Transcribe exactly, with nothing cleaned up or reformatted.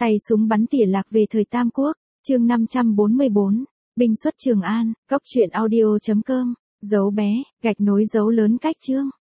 Tay súng bắn tỉa lạc về thời Tam Quốc, chương năm trăm bốn mươi bốn, binh xuất Trường An, cốc truyện audio chấm com, dấu bé, gạch nối dấu lớn cách chương.